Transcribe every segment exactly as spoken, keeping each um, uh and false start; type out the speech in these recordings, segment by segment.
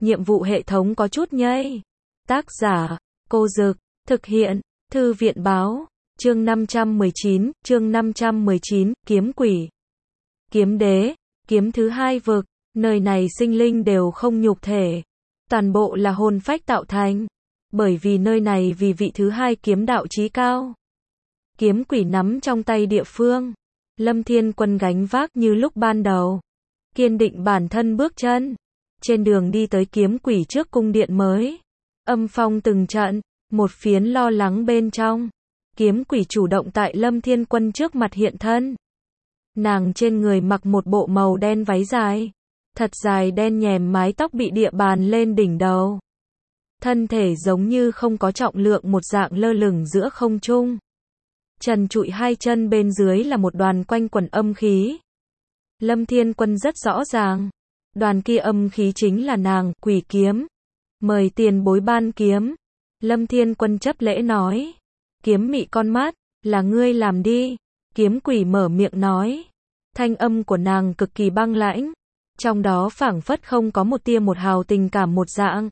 nhiệm vụ hệ thống có chút nhây. Tác giả, Cô Dực, thực hiện, Thư viện báo, chương năm trăm mười chín, chương năm trăm mười chín, kiếm quỷ. Kiếm đế, kiếm thứ hai vực, nơi này sinh linh đều không nhục thể. Toàn bộ là hồn phách tạo thành. Bởi vì nơi này vì vị thứ hai kiếm đạo chí cao. Kiếm quỷ nắm trong tay địa phương. Lâm Thiên Quân gánh vác như lúc ban đầu. Kiên định bản thân bước chân. Trên đường đi tới kiếm quỷ trước cung điện mới. Âm phong từng trận, một phiến lo lắng bên trong. Kiếm quỷ chủ động tại Lâm Thiên Quân trước mặt hiện thân. Nàng trên người mặc một bộ màu đen váy dài. Thật dài đen nhèm, mái tóc bị địa bàn lên đỉnh đầu. Thân thể giống như không có trọng lượng một dạng lơ lửng giữa không trung. Trần trụi hai chân bên dưới là một đoàn quanh quẩn âm khí. Lâm Thiên Quân rất rõ ràng. Đoàn kia âm khí chính là nàng, quỷ kiếm. Mời tiền bối ban kiếm. Lâm Thiên Quân chấp lễ nói. Kiếm mị con mắt, là ngươi làm đi. Kiếm quỷ mở miệng nói. Thanh âm của nàng cực kỳ băng lãnh. Trong đó phảng phất không có một tia một hào tình cảm một dạng.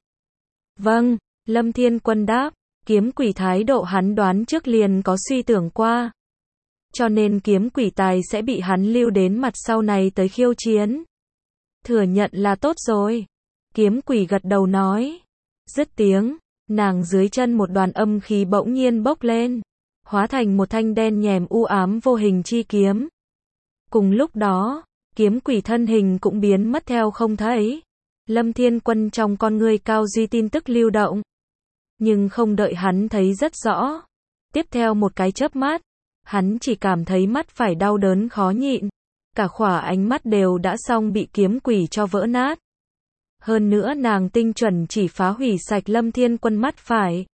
Vâng, Lâm Thiên Quân đáp. Kiếm quỷ thái độ hắn đoán trước liền có suy tưởng qua. Cho nên kiếm quỷ tài sẽ bị hắn lưu đến mặt sau này tới khiêu chiến. Thừa nhận là tốt rồi. Kiếm quỷ gật đầu nói. Dứt tiếng, nàng dưới chân một đoàn âm khí bỗng nhiên bốc lên. Hóa thành một thanh đen nhèm u ám vô hình chi kiếm. Cùng lúc đó, kiếm quỷ thân hình cũng biến mất theo không thấy. Lâm Thiên Quân trong con ngươi cao duy tin tức lưu động. Nhưng không đợi hắn thấy rất rõ. Tiếp theo một cái chớp mắt, hắn chỉ cảm thấy mắt phải đau đớn khó nhịn. Cả khỏa ánh mắt đều đã xong bị kiếm quỷ cho vỡ nát. Hơn nữa nàng tinh chuẩn chỉ phá hủy sạch Lâm Thiên Quân mắt phải.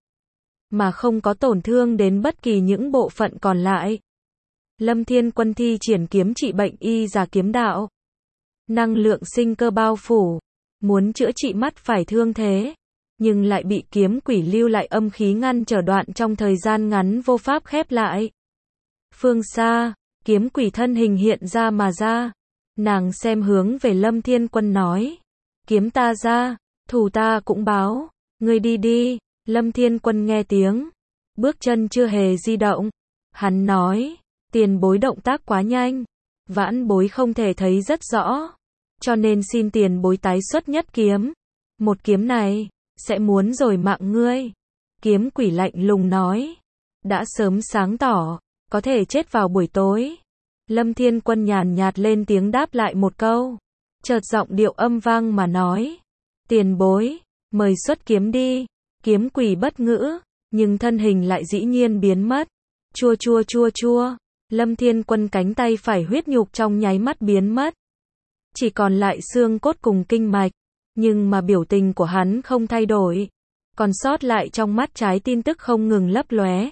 Mà không có tổn thương đến bất kỳ những bộ phận còn lại. Lâm Thiên Quân thi triển kiếm trị bệnh y giả kiếm đạo. Năng lượng sinh cơ bao phủ. Muốn chữa trị mắt phải thương thế. Nhưng lại bị kiếm quỷ lưu lại âm khí ngăn trở đoạn trong thời gian ngắn vô pháp khép lại. Phương xa, kiếm quỷ thân hình hiện ra mà ra. Nàng xem hướng về Lâm Thiên Quân nói. Kiếm ta ra, thù ta cũng báo. Ngươi đi đi. Lâm Thiên Quân nghe tiếng. Bước chân chưa hề di động. Hắn nói. Tiền bối động tác quá nhanh. Vãn bối không thể thấy rất rõ. Cho nên xin tiền bối tái xuất nhất kiếm. Một kiếm này, sẽ muốn rồi mạng ngươi. Kiếm quỷ lạnh lùng nói. Đã sớm sáng tỏ. Có thể chết vào buổi tối. Lâm Thiên Quân nhàn nhạt lên tiếng đáp lại một câu. Chợt giọng điệu âm vang mà nói. Tiền bối, mời xuất kiếm đi. Kiếm quỷ bất ngữ, nhưng thân hình lại dĩ nhiên biến mất. Chua chua chua chua. Lâm Thiên Quân cánh tay phải huyết nhục trong nháy mắt biến mất. Chỉ còn lại xương cốt cùng kinh mạch. Nhưng mà biểu tình của hắn không thay đổi. Còn sót lại trong mắt trái tin tức không ngừng lấp lóe.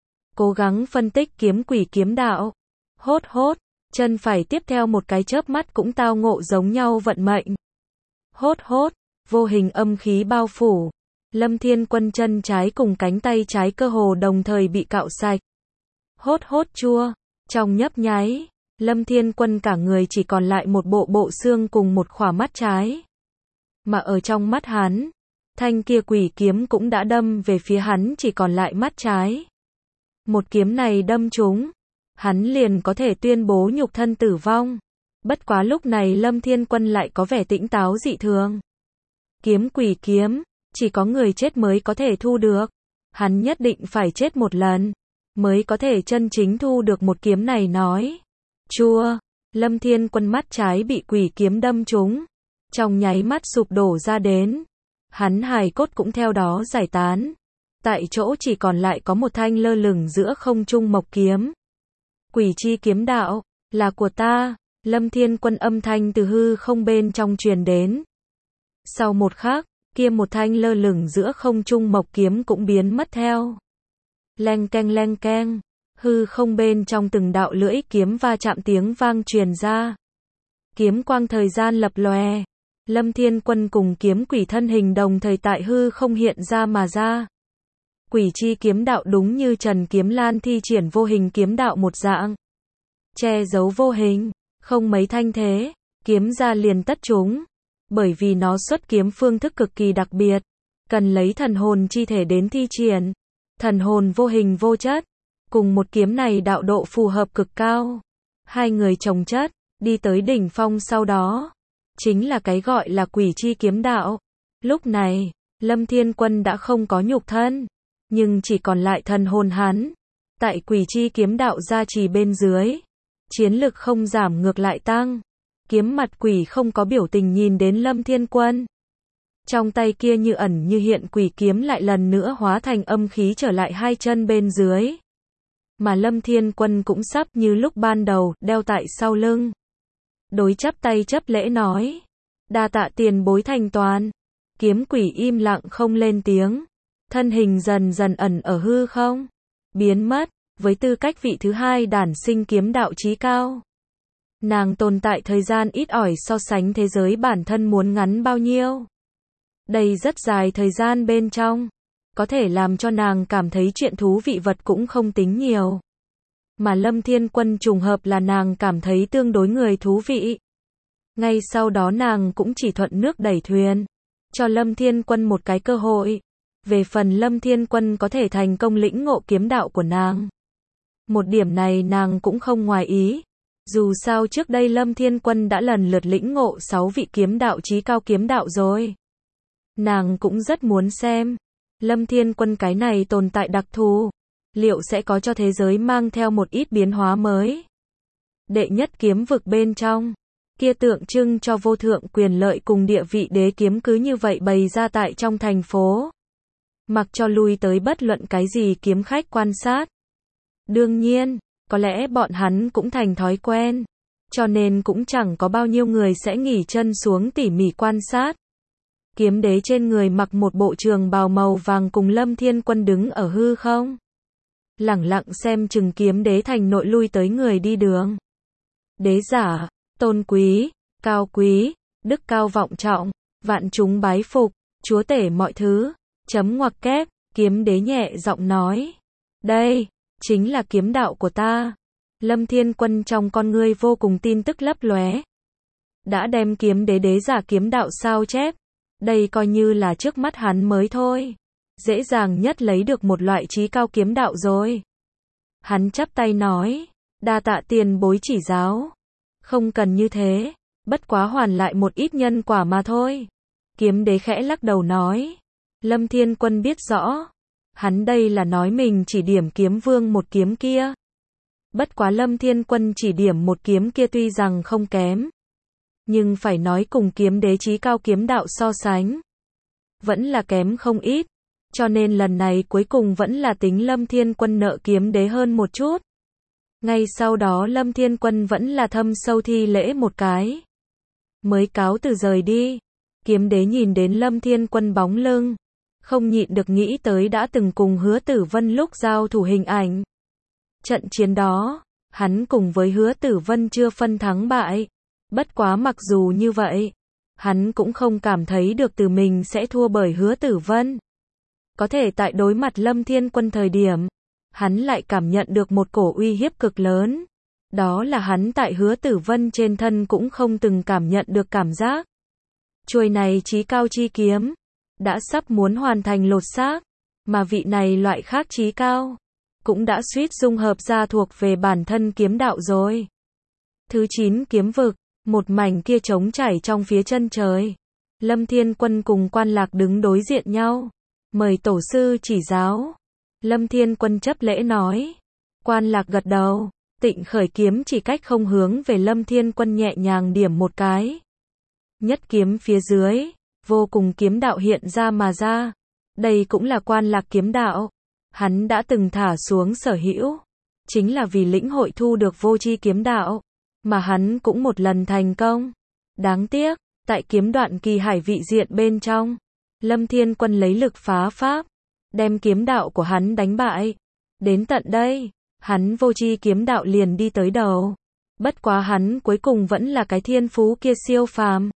Cố gắng phân tích kiếm quỷ kiếm đạo. Hốt hốt, chân phải tiếp theo một cái chớp mắt cũng tao ngộ giống nhau vận mệnh. Hốt hốt, vô hình âm khí bao phủ. Lâm Thiên Quân chân trái cùng cánh tay trái cơ hồ đồng thời bị cạo sạch. Hốt hốt chua, trong nhấp nháy, Lâm Thiên Quân cả người chỉ còn lại một bộ bộ xương cùng một khỏa mắt trái. Mà ở trong mắt hắn, thanh kia quỷ kiếm cũng đã đâm về phía hắn chỉ còn lại mắt trái. Một kiếm này đâm trúng, hắn liền có thể tuyên bố nhục thân tử vong. Bất quá lúc này Lâm Thiên Quân lại có vẻ tĩnh táo dị thường. Kiếm quỷ kiếm, chỉ có người chết mới có thể thu được. Hắn nhất định phải chết một lần, mới có thể chân chính thu được một kiếm này nói. Chua, Lâm Thiên Quân mắt trái bị quỷ kiếm đâm trúng. Trong nháy mắt sụp đổ ra đến. Hắn hài cốt cũng theo đó giải tán. Tại chỗ chỉ còn lại có một thanh lơ lửng giữa không trung mộc kiếm. Quỷ chi kiếm đạo, là của ta. Lâm Thiên Quân âm thanh từ hư không bên trong truyền đến. Sau một khắc, kia một thanh lơ lửng giữa không trung mộc kiếm cũng biến mất theo. Leng keng leng keng, hư không bên trong từng đạo lưỡi kiếm va chạm tiếng vang truyền ra. Kiếm quang thời gian lập lòe. Lâm Thiên Quân cùng kiếm quỷ thân hình đồng thời tại hư không hiện ra mà ra. Quỷ chi kiếm đạo đúng như Trần Kiếm Lan thi triển vô hình kiếm đạo một dạng. Che giấu vô hình, không mấy thanh thế, kiếm ra liền tất chúng. bởi vì nó xuất kiếm phương thức cực kỳ đặc biệt, cần lấy thần hồn chi thể đến thi triển. Thần hồn vô hình vô chất, cùng một kiếm này đạo độ phù hợp cực cao. Hai người chồng chất, đi tới đỉnh phong sau đó, chính là cái gọi là quỷ chi kiếm đạo. Lúc này, Lâm Thiên Quân đã không có nhục thân, nhưng chỉ còn lại thần hồn hắn. Tại quỷ chi kiếm đạo gia trì bên dưới, chiến lực không giảm ngược lại tăng. Kiếm mặt quỷ không có biểu tình nhìn đến Lâm Thiên Quân. Trong tay kia như ẩn như hiện quỷ kiếm lại lần nữa hóa thành âm khí trở lại hai chân bên dưới. Mà Lâm Thiên Quân cũng sắp như lúc ban đầu, đeo tại sau lưng. Đối chắp tay chấp lễ nói. Đa tạ tiền bối thành toàn. Kiếm quỷ im lặng không lên tiếng. Thân hình dần dần ẩn ở hư không. Biến mất, với tư cách vị thứ hai đản sinh kiếm đạo chí cao. Nàng tồn tại thời gian ít ỏi so sánh thế giới bản thân muốn ngắn bao nhiêu. Đây rất dài thời gian bên trong. Có thể làm cho nàng cảm thấy chuyện thú vị vật cũng không tính nhiều. Mà Lâm Thiên Quân trùng hợp là nàng cảm thấy tương đối người thú vị. Ngay sau đó nàng cũng chỉ thuận nước đẩy thuyền. Cho Lâm Thiên Quân một cái cơ hội. Về phần Lâm Thiên Quân có thể thành công lĩnh ngộ kiếm đạo của nàng. Một điểm này nàng cũng không ngoài ý. Dù sao trước đây Lâm Thiên Quân đã lần lượt lĩnh ngộ sáu vị kiếm đạo chí cao kiếm đạo rồi. Nàng cũng rất muốn xem. Lâm Thiên Quân cái này tồn tại đặc thù. Liệu sẽ có cho thế giới mang theo một ít biến hóa mới. Đệ nhất kiếm vực bên trong. Kia tượng trưng cho vô thượng quyền lợi cùng địa vị đế kiếm cứ như vậy bày ra tại trong thành phố. Mặc cho lui tới bất luận cái gì kiếm khách quan sát. Đương nhiên, có lẽ bọn hắn cũng thành thói quen. Cho nên cũng chẳng có bao nhiêu người sẽ nghỉ chân xuống tỉ mỉ quan sát. Kiếm đế trên người mặc một bộ trường bào màu vàng cùng Lâm Thiên Quân đứng ở hư không. Lẳng lặng xem chừng kiếm đế thành nội lui tới người đi đường. Đế giả, tôn quý, cao quý, đức cao vọng trọng, vạn chúng bái phục, chúa tể mọi thứ, chấm ngoặc kép, kiếm đế nhẹ giọng nói. Đây, chính là kiếm đạo của ta. Lâm Thiên Quân trong con ngươi vô cùng tin tức lấp lóe. Đã đem kiếm đế đế giả kiếm đạo sao chép. Đây coi như là trước mắt hắn mới thôi. Dễ dàng nhất lấy được một loại chí cao kiếm đạo rồi. Hắn chắp tay nói. Đa tạ tiền bối chỉ giáo. Không cần như thế. Bất quá hoàn lại một ít nhân quả mà thôi. Kiếm đế khẽ lắc đầu nói. Lâm Thiên Quân biết rõ. Hắn đây là nói mình chỉ điểm kiếm vương một kiếm kia. Bất quá Lâm Thiên Quân chỉ điểm một kiếm kia tuy rằng không kém. Nhưng phải nói cùng kiếm đế chí cao kiếm đạo so sánh. Vẫn là kém không ít. Cho nên lần này cuối cùng vẫn là tính Lâm Thiên Quân nợ kiếm đế hơn một chút. Ngay sau đó Lâm Thiên Quân vẫn là thâm sâu thi lễ một cái. Mới cáo từ rời đi. Kiếm đế nhìn đến Lâm Thiên Quân bóng lưng. Không nhịn được nghĩ tới đã từng cùng Hứa Tử Vân lúc giao thủ hình ảnh. Trận chiến đó, hắn cùng với Hứa Tử Vân chưa phân thắng bại. Bất quá mặc dù như vậy, hắn cũng không cảm thấy được từ mình sẽ thua bởi Hứa Tử Vân. Có thể tại đối mặt Lâm Thiên Quân thời điểm, hắn lại cảm nhận được một cổ uy hiếp cực lớn. Đó là hắn tại Hứa Tử Vân trên thân cũng không từng cảm nhận được cảm giác. Chuôi này chí cao chi kiếm, đã sắp muốn hoàn thành lột xác, mà vị này loại khác chí cao, cũng đã suýt dung hợp ra thuộc về bản thân kiếm đạo rồi. Thứ chín kiếm vực, một mảnh kia trống trải trong phía chân trời. Lâm Thiên Quân cùng Quan Lạc đứng đối diện nhau. Mời tổ sư chỉ giáo. Lâm Thiên Quân chấp lễ nói. Quan Lạc gật đầu. Tịnh khởi kiếm chỉ cách không hướng về Lâm Thiên Quân nhẹ nhàng điểm một cái. Nhất kiếm phía dưới, vô cùng kiếm đạo hiện ra mà ra. Đây cũng là Quan Lạc kiếm đạo. Hắn đã từng thả xuống sở hữu. Chính là vì lĩnh hội thu được vô chi kiếm đạo. Mà hắn cũng một lần thành công. Đáng tiếc, tại kiếm đoạn kỳ hải vị diện bên trong, Lâm Thiên Quân lấy lực phá pháp, đem kiếm đạo của hắn đánh bại. Đến tận đây, hắn vô chi kiếm đạo liền đi tới đầu. Bất quá hắn cuối cùng vẫn là cái thiên phú kia siêu phàm.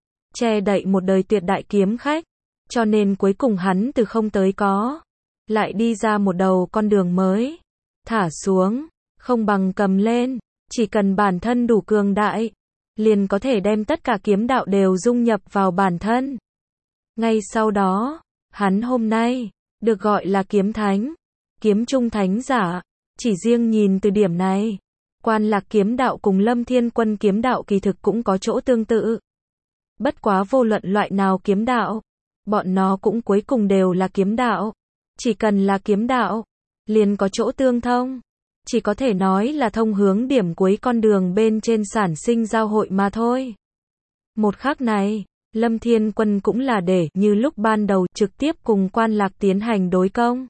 Che đậy một đời tuyệt đại kiếm khách. Cho nên cuối cùng hắn từ không tới có. Lại đi ra một đầu con đường mới. Thả xuống, không bằng cầm lên. Chỉ cần bản thân đủ cường đại, liền có thể đem tất cả kiếm đạo đều dung nhập vào bản thân. Ngay sau đó, hắn hôm nay, được gọi là kiếm thánh, kiếm trung thánh giả. Chỉ riêng nhìn từ điểm này, Quan Lạc kiếm đạo cùng Lâm Thiên Quân kiếm đạo kỳ thực cũng có chỗ tương tự. Bất quá vô luận loại nào kiếm đạo, bọn nó cũng cuối cùng đều là kiếm đạo. Chỉ cần là kiếm đạo, liền có chỗ tương thông. Chỉ có thể nói là thông hướng điểm cuối con đường bên trên sản sinh giao hội mà thôi. Một khắc này, Lâm Thiên Quân cũng là để, như lúc ban đầu, trực tiếp cùng Quan Lạc tiến hành đối công.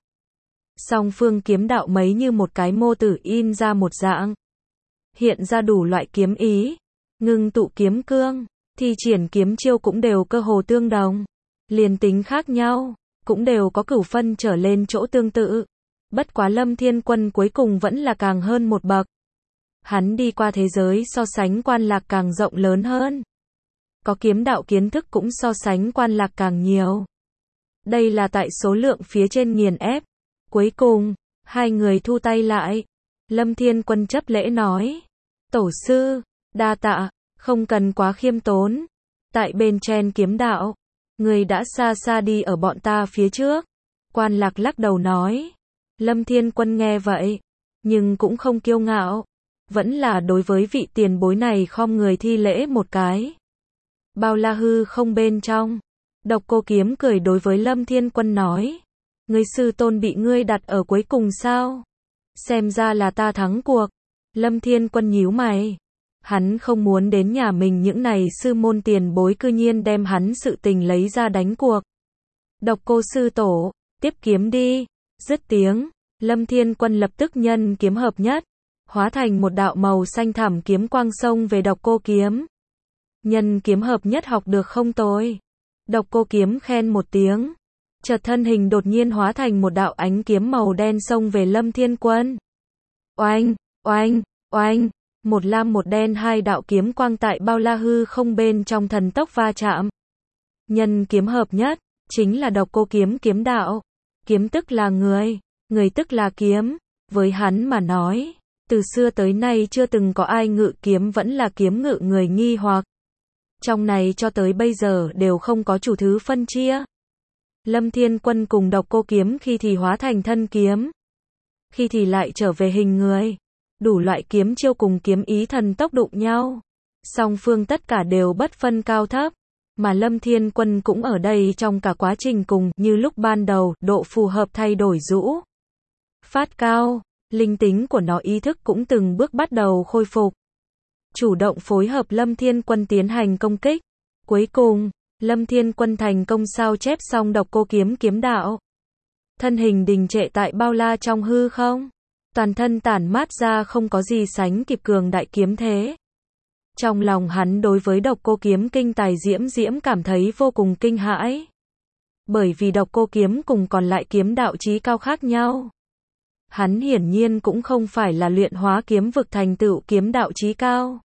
Song phương kiếm đạo mấy như một cái mô tử in ra một dạng. Hiện ra đủ loại kiếm ý, ngưng tụ kiếm cương, thi triển kiếm chiêu cũng đều cơ hồ tương đồng. Liền tính khác nhau, cũng đều có cửu phân trở lên chỗ tương tự. Bất quá Lâm Thiên Quân cuối cùng vẫn là càng hơn một bậc. Hắn đi qua thế giới so sánh Quan Lạc càng rộng lớn hơn. Có kiếm đạo kiến thức cũng so sánh Quan Lạc càng nhiều. Đây là tại số lượng phía trên nghiền ép. Cuối cùng, hai người thu tay lại. Lâm Thiên Quân chấp lễ nói. Tổ sư, đa tạ, không cần quá khiêm tốn. Tại bên trên kiếm đạo, người đã xa xa đi ở bọn ta phía trước. Quan Lạc lắc đầu nói. Lâm Thiên Quân nghe vậy, nhưng cũng không kiêu ngạo. Vẫn là đối với vị tiền bối này khom người thi lễ một cái. Bao la hư không bên trong. Độc Cô Kiếm cười đối với Lâm Thiên Quân nói. Ngươi sư tôn bị ngươi đặt ở cuối cùng sao? Xem ra là ta thắng cuộc. Lâm Thiên Quân nhíu mày. Hắn không muốn đến nhà mình những này sư môn tiền bối cư nhiên đem hắn sự tình lấy ra đánh cuộc. Độc Cô sư tổ, tiếp kiếm đi. Dứt tiếng, Lâm Thiên Quân lập tức nhân kiếm hợp nhất, hóa thành một đạo màu xanh thẳm kiếm quang xông về Độc Cô Kiếm. Nhân kiếm hợp nhất học được không tồi. Độc Cô Kiếm khen một tiếng. Chợt thân hình đột nhiên hóa thành một đạo ánh kiếm màu đen xông về Lâm Thiên Quân. Oanh, oanh, oanh, một lam một đen hai đạo kiếm quang tại bao la hư không bên trong thần tốc va chạm. Nhân kiếm hợp nhất, chính là Độc Cô Kiếm kiếm đạo. Kiếm tức là người, người tức là kiếm. Với hắn mà nói, từ xưa tới nay chưa từng có ai ngự kiếm vẫn là kiếm ngự người nghi hoặc. Trong này cho tới bây giờ đều không có chủ thứ phân chia. Lâm Thiên Quân cùng Độc Cô Kiếm khi thì hóa thành thân kiếm, khi thì lại trở về hình người. Đủ loại kiếm chiêu cùng kiếm ý thần tốc đụng nhau. Song phương tất cả đều bất phân cao thấp. Mà Lâm Thiên Quân cũng ở đây trong cả quá trình cùng, như lúc ban đầu, độ phù hợp thay đổi rũ. Phát cao, linh tính của nó ý thức cũng từng bước bắt đầu khôi phục. Chủ động phối hợp Lâm Thiên Quân tiến hành công kích. Cuối cùng, Lâm Thiên Quân thành công sao chép xong Độc Cô Kiếm kiếm đạo. Thân hình đình trệ tại bao la trong hư không. Toàn thân tản mát ra không có gì sánh kịp cường đại kiếm thế. Trong lòng hắn đối với Độc Cô Kiếm kinh tài diễm diễm cảm thấy vô cùng kinh hãi. Bởi vì Độc Cô Kiếm cùng còn lại kiếm đạo chí cao khác nhau. Hắn hiển nhiên cũng không phải là luyện hóa kiếm vực thành tựu kiếm đạo chí cao,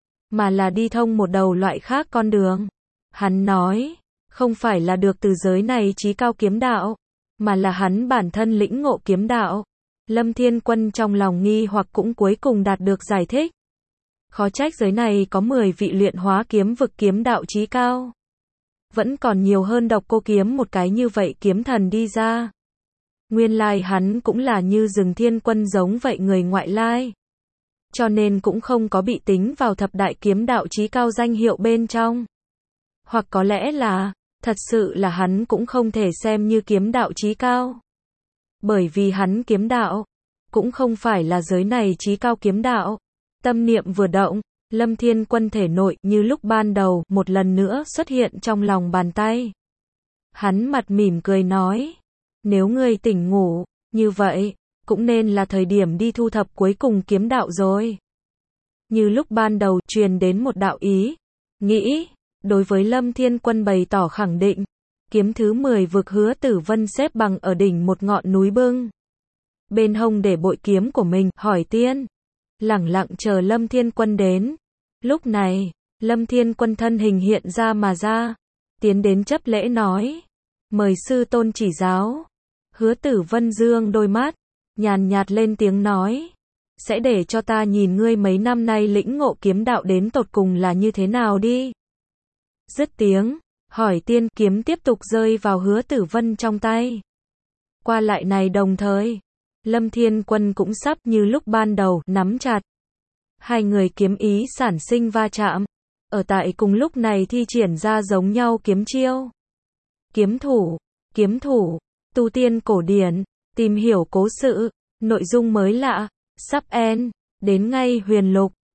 mà là đi thông một đầu loại khác con đường. Hắn nói, không phải là được từ giới này chí cao kiếm đạo, mà là hắn bản thân lĩnh ngộ kiếm đạo. Lâm Thiên Quân trong lòng nghi hoặc cũng cuối cùng đạt được giải thích. Khó trách giới này có mười vị luyện hóa kiếm vực kiếm đạo chí cao. Vẫn còn nhiều hơn Độc Cô Kiếm một cái như vậy kiếm thần đi ra. Nguyên lai hắn cũng là như Rừng Thiên Quân giống vậy người ngoại lai. Cho nên cũng không có bị tính vào thập đại kiếm đạo chí cao danh hiệu bên trong. Hoặc có lẽ là, thật sự là hắn cũng không thể xem như kiếm đạo chí cao. Bởi vì hắn kiếm đạo, cũng không phải là giới này chí cao kiếm đạo. Tâm niệm vừa động, Lâm Thiên Quân thể nội như lúc ban đầu một lần nữa xuất hiện trong lòng bàn tay. Hắn mặt mỉm cười nói, nếu ngươi tỉnh ngủ, như vậy, cũng nên là thời điểm đi thu thập cuối cùng kiếm đạo rồi. Như lúc ban đầu truyền đến một đạo ý, nghĩ, đối với Lâm Thiên Quân bày tỏ khẳng định, kiếm thứ mười vực Hứa Tử Vân xếp bằng ở đỉnh một ngọn núi bưng. Bên hông để bội kiếm của mình, hỏi tiên. Lẳng lặng chờ Lâm Thiên Quân đến. Lúc này, Lâm Thiên Quân thân hình hiện ra mà ra. Tiến đến chấp lễ nói. Mời sư tôn chỉ giáo. Hứa Tử Vân dương đôi mắt. Nhàn nhạt lên tiếng nói. sẽ để cho ta nhìn ngươi mấy năm nay lĩnh ngộ kiếm đạo đến tột cùng là như thế nào đi. Dứt tiếng, hỏi tiên kiếm tiếp tục rơi vào Hứa Tử Vân trong tay. Qua lại này đồng thời, Lâm Thiên Quân cũng sắp như lúc ban đầu, nắm chặt. Hai người kiếm ý sản sinh va chạm. Ở tại cùng lúc này thi triển ra giống nhau kiếm chiêu. Kiếm thủ, kiếm thủ, tu tiên cổ điển, tìm hiểu cố sự, nội dung mới lạ, sắp end, đến ngay huyền lục.